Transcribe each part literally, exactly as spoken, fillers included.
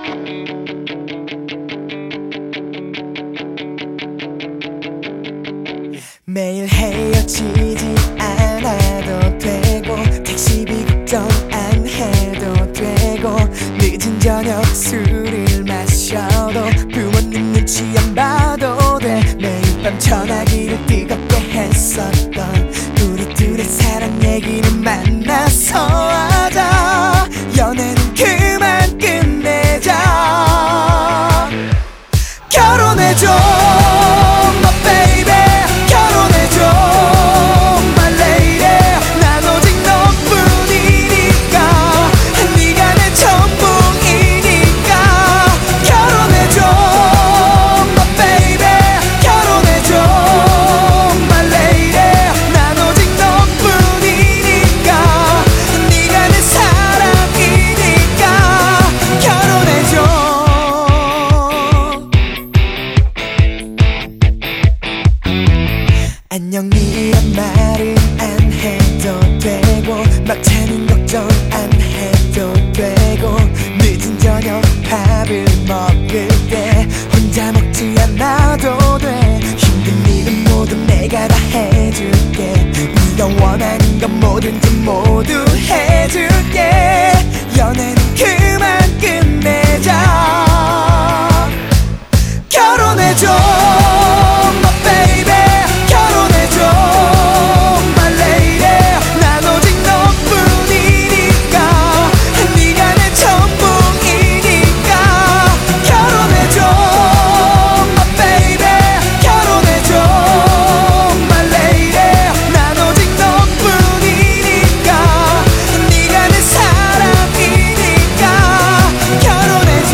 매일 헤어지지 않아도 되고 택시비 걱정 안 해도 되고 늦은 저녁 술을 마셔도 부모님 눈치 안 봐도 돼. 매일 밤 전화기를 뜨겁게 했었던 우리 둘의 사랑 얘기는 만나서 하자. 연애는 그만 끝내자. 결혼해줘 my baby, 결혼해줘 my lady. 난 오직 너뿐이니까, 네가 내 전부이니까. 결혼해줘 my baby, 결혼해줘 my lady. 난 오직 너뿐이니까, 네가 내 사랑이니까. 결혼해줘. 안녕이란 말은 안 해도 되고 막차는 걱정 안 해도 되고 늦은 저녁 밥을 먹을 때 혼자 먹지 않아도 돼. 힘든 일은 모두 내가 다 해줄게. 네가 원하는 건 뭐든지 모두 해줄게. 연애는 그만 끝내자. 결혼해줘 my baby, 결혼해줘 my lady. 난 오직 너뿐이니까, 네가 내 전부이니까. 결혼해줘 my baby, 결혼해줘 my lady. 난 오직 너뿐이니까, 네가 내 사랑이니까. 결혼해줘.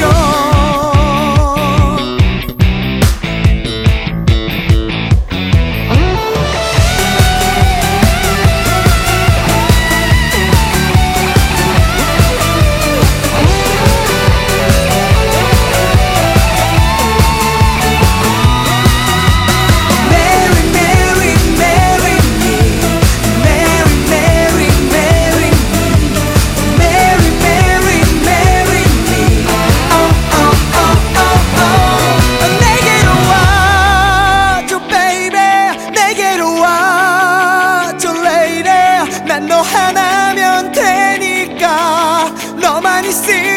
Marry, marry, marry me. Marry, marry, marry me. Marry, marry, marry me. Oh, oh, oh, oh, oh. 내게로 와줘 baby, 내게로 와줘 lady. 난 너 하나면 되니까, 너만 있으면